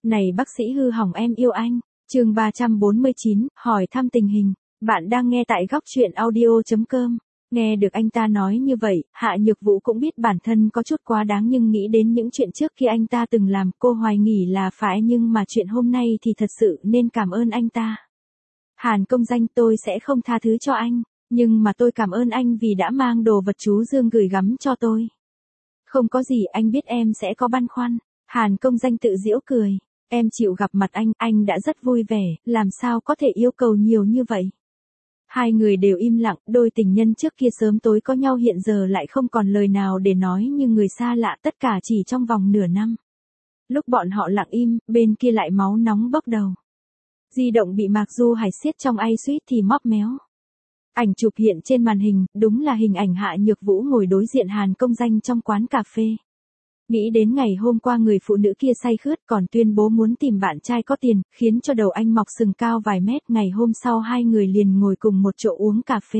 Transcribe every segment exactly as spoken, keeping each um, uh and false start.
Này bác sĩ hư hỏng em yêu anh. Chương ba trăm bốn mươi chín, hỏi thăm tình hình. Bạn đang nghe tại góc truyện audio chấm com. Nghe được anh ta nói như vậy, Hạ Nhược Vũ cũng biết bản thân có chút quá đáng nhưng nghĩ đến những chuyện trước khi anh ta từng làm, cô hoài nghi là phải nhưng mà chuyện hôm nay thì thật sự nên cảm ơn anh ta. Hàn công danh, tôi sẽ không tha thứ cho anh, nhưng mà tôi cảm ơn anh vì đã mang đồ vật chú Dương gửi gắm cho tôi. Không có gì, anh biết em sẽ có băn khoăn. Hàn công danh tự giễu cười. Em chịu gặp mặt anh, anh đã rất vui vẻ, làm sao có thể yêu cầu nhiều như vậy. Hai người đều im lặng, đôi tình nhân trước kia sớm tối có nhau hiện giờ lại không còn lời nào để nói như người xa lạ, tất cả chỉ trong vòng nửa năm. Lúc bọn họ lặng im, bên kia lại máu nóng bốc đầu. Di động bị Mạc Du Hải siết trong ay suýt thì móc méo. Ảnh chụp hiện trên màn hình, đúng là hình ảnh Hạ Nhược Vũ ngồi đối diện Hàn công danh trong quán cà phê. Nghĩ đến ngày hôm qua người phụ nữ kia say khướt còn tuyên bố muốn tìm bạn trai có tiền, khiến cho đầu anh mọc sừng cao vài mét. Ngày hôm sau hai người liền ngồi cùng một chỗ uống cà phê.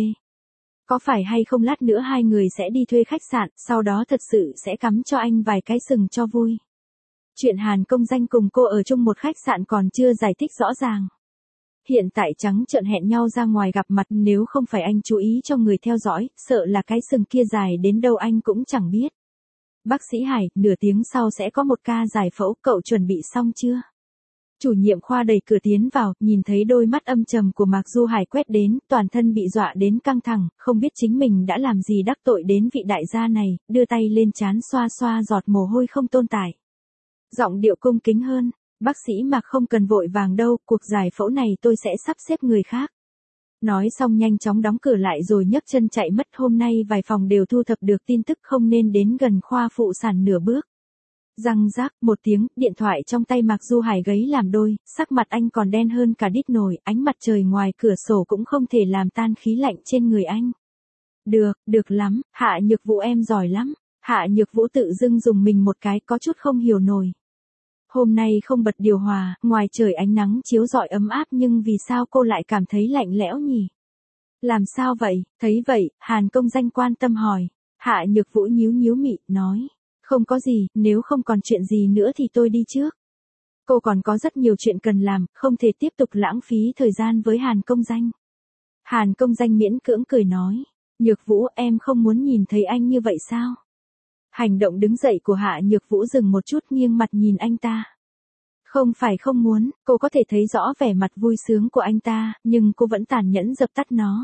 Có phải hay không lát nữa hai người sẽ đi thuê khách sạn, sau đó thật sự sẽ cắm cho anh vài cái sừng cho vui. Chuyện Hàn công danh cùng cô ở chung một khách sạn còn chưa giải thích rõ ràng. Hiện tại trắng trợn hẹn nhau ra ngoài gặp mặt, nếu không phải anh chú ý cho người theo dõi, sợ là cái sừng kia dài đến đâu anh cũng chẳng biết. Bác sĩ Hải, nửa tiếng sau sẽ có một ca giải phẫu, cậu chuẩn bị xong chưa? Chủ nhiệm khoa đẩy cửa tiến vào, nhìn thấy đôi mắt âm trầm của Mạc Du Hải quét đến, toàn thân bị dọa đến căng thẳng, không biết chính mình đã làm gì đắc tội đến vị đại gia này, đưa tay lên trán xoa xoa giọt mồ hôi không tồn tại. Giọng điệu cung kính hơn, bác sĩ Mạc không cần vội vàng đâu, cuộc giải phẫu này tôi sẽ sắp xếp người khác. Nói xong nhanh chóng đóng cửa lại rồi nhấc chân chạy mất. Hôm nay vài phòng đều thu thập được tin tức không nên đến gần khoa phụ sản nửa bước. Răng rác một tiếng, điện thoại trong tay Mạc Du Hải gáy làm đôi, sắc mặt anh còn đen hơn cả đít nồi, ánh mặt trời ngoài cửa sổ cũng không thể làm tan khí lạnh trên người anh. Được, được lắm, Hạ Nhược Vũ em giỏi lắm. Hạ Nhược Vũ tự dưng dùng mình một cái, có chút không hiểu nổi. Hôm nay không bật điều hòa, ngoài trời ánh nắng chiếu rọi ấm áp nhưng vì sao cô lại cảm thấy lạnh lẽo nhỉ? Làm sao vậy? Thấy vậy, Hàn công danh quan tâm hỏi. Hạ Nhược Vũ nhíu nhíu mị, nói. Không có gì, nếu không còn chuyện gì nữa thì tôi đi trước. Cô còn có rất nhiều chuyện cần làm, không thể tiếp tục lãng phí thời gian với Hàn công danh. Hàn công danh miễn cưỡng cười nói. Nhược Vũ, em không muốn nhìn thấy anh như vậy sao? Hành động đứng dậy của Hạ Nhược Vũ dừng một chút, nghiêng mặt nhìn anh ta. Không phải không muốn, cô có thể thấy rõ vẻ mặt vui sướng của anh ta, nhưng cô vẫn tàn nhẫn dập tắt nó.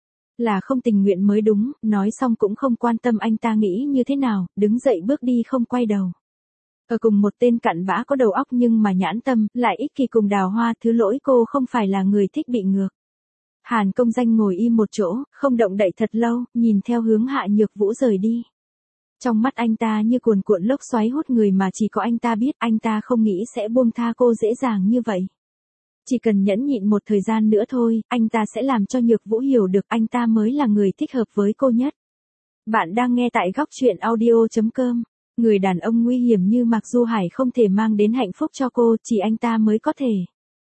Là không tình nguyện mới đúng, nói xong cũng không quan tâm anh ta nghĩ như thế nào, đứng dậy bước đi không quay đầu. Ở cùng một tên cặn bã có đầu óc nhưng mà nhãn tâm, lại ích kỷ cùng Đào Hoa, thứ lỗi cô không phải là người thích bị ngược. Hàn công danh ngồi im một chỗ, không động đậy thật lâu, nhìn theo hướng Hạ Nhược Vũ rời đi. Trong mắt anh ta như cuồn cuộn lốc xoáy hút người mà chỉ có anh ta biết, anh ta không nghĩ sẽ buông tha cô dễ dàng như vậy. Chỉ cần nhẫn nhịn một thời gian nữa thôi, anh ta sẽ làm cho Nhược Vũ hiểu được anh ta mới là người thích hợp với cô nhất. Bạn đang nghe tại góc truyện audio chấm com. Người đàn ông nguy hiểm như Mạc Du Hải không thể mang đến hạnh phúc cho cô, chỉ anh ta mới có thể.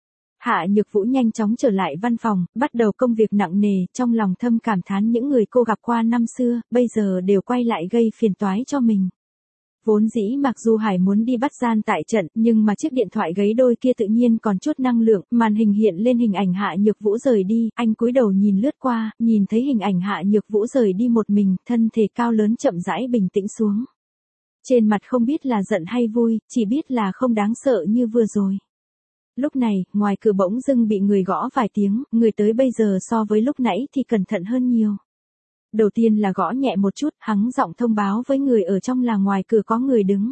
Hạ Nhược Vũ nhanh chóng trở lại văn phòng, bắt đầu công việc nặng nề, trong lòng thâm cảm thán những người cô gặp qua năm xưa, bây giờ đều quay lại gây phiền toái cho mình. Vốn dĩ Mạc Du Hải muốn đi bắt gian tại trận, nhưng mà chiếc điện thoại gáy đôi kia tự nhiên còn chút năng lượng, màn hình hiện lên hình ảnh Hạ Nhược Vũ rời đi, anh cúi đầu nhìn lướt qua, nhìn thấy hình ảnh Hạ Nhược Vũ rời đi một mình, thân thể cao lớn chậm rãi bình tĩnh xuống. Trên mặt không biết là giận hay vui, chỉ biết là không đáng sợ như vừa rồi. Lúc này, ngoài cửa bỗng dưng bị người gõ vài tiếng, người tới bây giờ so với lúc nãy thì cẩn thận hơn nhiều. Đầu tiên là gõ nhẹ một chút, hắng giọng thông báo với người ở trong là ngoài cửa có người đứng.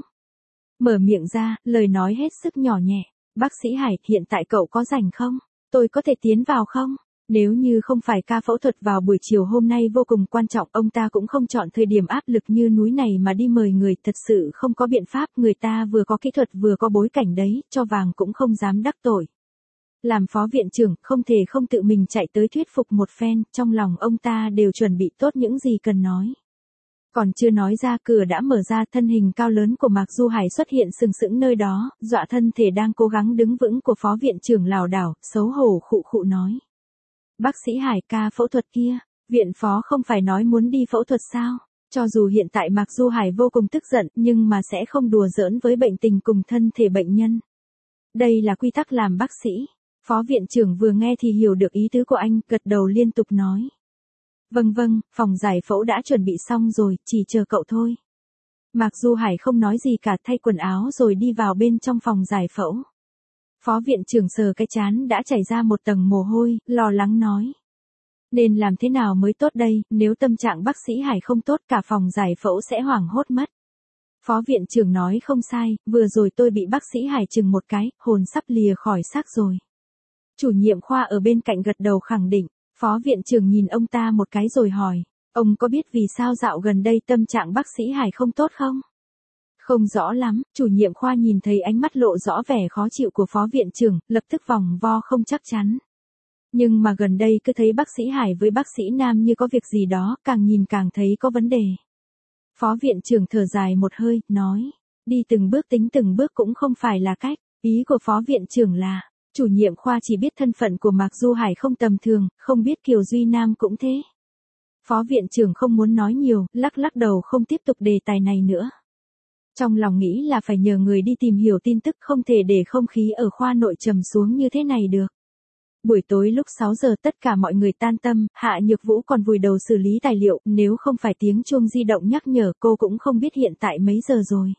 Mở miệng ra, lời nói hết sức nhỏ nhẹ. Bác sĩ Hải, hiện tại cậu có rảnh không? Tôi có thể tiến vào không? Nếu như không phải ca phẫu thuật vào buổi chiều hôm nay vô cùng quan trọng, ông ta cũng không chọn thời điểm áp lực như núi này mà đi mời người, thật sự không có biện pháp, người ta vừa có kỹ thuật vừa có bối cảnh đấy, cho vàng cũng không dám đắc tội. Làm phó viện trưởng, không thể không tự mình chạy tới thuyết phục một phen, trong lòng ông ta đều chuẩn bị tốt những gì cần nói. Còn chưa nói ra, cửa đã mở ra, thân hình cao lớn của Mạc Du Hải xuất hiện sừng sững nơi đó, dọa thân thể đang cố gắng đứng vững của phó viện trưởng lảo đảo, xấu hổ khụ khụ nói. Bác sĩ Hải, ca phẫu thuật kia, viện phó không phải nói muốn đi phẫu thuật sao? Cho dù hiện tại Mạc Du Hải vô cùng tức giận, nhưng mà sẽ không đùa giỡn với bệnh tình cùng thân thể bệnh nhân. Đây là quy tắc làm bác sĩ. Phó viện trưởng vừa nghe thì hiểu được ý tứ của anh, gật đầu liên tục nói. Vâng vâng, phòng giải phẫu đã chuẩn bị xong rồi, chỉ chờ cậu thôi. Mạc Du Hải không nói gì cả, thay quần áo rồi đi vào bên trong phòng giải phẫu. Phó viện trưởng sờ cái trán đã chảy ra một tầng mồ hôi, lo lắng nói. Nên làm thế nào mới tốt đây, nếu tâm trạng bác sĩ Hải không tốt cả phòng giải phẫu sẽ hoảng hốt mất. Phó viện trưởng nói không sai, vừa rồi tôi bị bác sĩ Hải chừng một cái, hồn sắp lìa khỏi xác rồi. Chủ nhiệm khoa ở bên cạnh gật đầu khẳng định. Phó viện trưởng nhìn ông ta một cái rồi hỏi, ông có biết vì sao dạo gần đây tâm trạng bác sĩ Hải không tốt không? Không rõ lắm, chủ nhiệm khoa nhìn thấy ánh mắt lộ rõ vẻ khó chịu của phó viện trưởng, lập tức vòng vo không chắc chắn. Nhưng mà gần đây cứ thấy bác sĩ Hải với bác sĩ Nam như có việc gì đó, càng nhìn càng thấy có vấn đề. Phó viện trưởng thở dài một hơi, nói, đi từng bước tính từng bước cũng không phải là cách, ý của phó viện trưởng là, chủ nhiệm khoa chỉ biết thân phận của Mạc Du Hải không tầm thường, không biết Kiều Duy Nam cũng thế. Phó viện trưởng không muốn nói nhiều, lắc lắc đầu không tiếp tục đề tài này nữa. Trong lòng nghĩ là phải nhờ người đi tìm hiểu tin tức, không thể để không khí ở khoa nội trầm xuống như thế này được. Buổi tối lúc sáu giờ tất cả mọi người tan tầm, Hạ Nhược Vũ còn vùi đầu xử lý tài liệu, nếu không phải tiếng chuông di động nhắc nhở cô cũng không biết hiện tại mấy giờ rồi.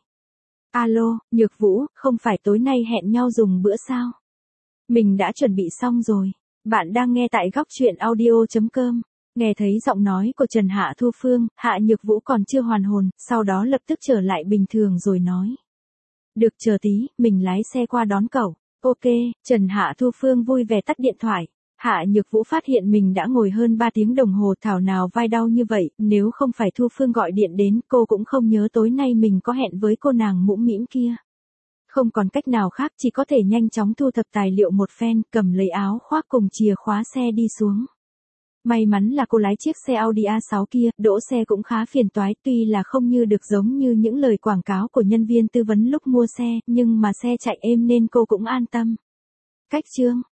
Alo, Nhược Vũ, không phải tối nay hẹn nhau dùng bữa sao? Mình đã chuẩn bị xong rồi. Bạn đang nghe tại góc truyện audio chấm com. Nghe thấy giọng nói của Trần Hạ Thu Phương, Hạ Nhược Vũ còn chưa hoàn hồn, sau đó lập tức trở lại bình thường rồi nói. Được, chờ tí, mình lái xe qua đón cậu. Ok, Trần Hạ Thu Phương vui vẻ tắt điện thoại. Hạ Nhược Vũ phát hiện mình đã ngồi hơn ba tiếng đồng hồ, thảo nào vai đau như vậy, nếu không phải Thu Phương gọi điện đến, cô cũng không nhớ tối nay mình có hẹn với cô nàng mũm mĩm kia. Không còn cách nào khác, chỉ có thể nhanh chóng thu thập tài liệu một phen, cầm lấy áo khoác cùng chìa khóa xe đi xuống. May mắn là cô lái chiếc xe Audi a sáu kia, đỗ xe cũng khá phiền toái, tuy là không như được giống như những lời quảng cáo của nhân viên tư vấn lúc mua xe, nhưng mà xe chạy êm nên cô cũng an tâm. Cách chương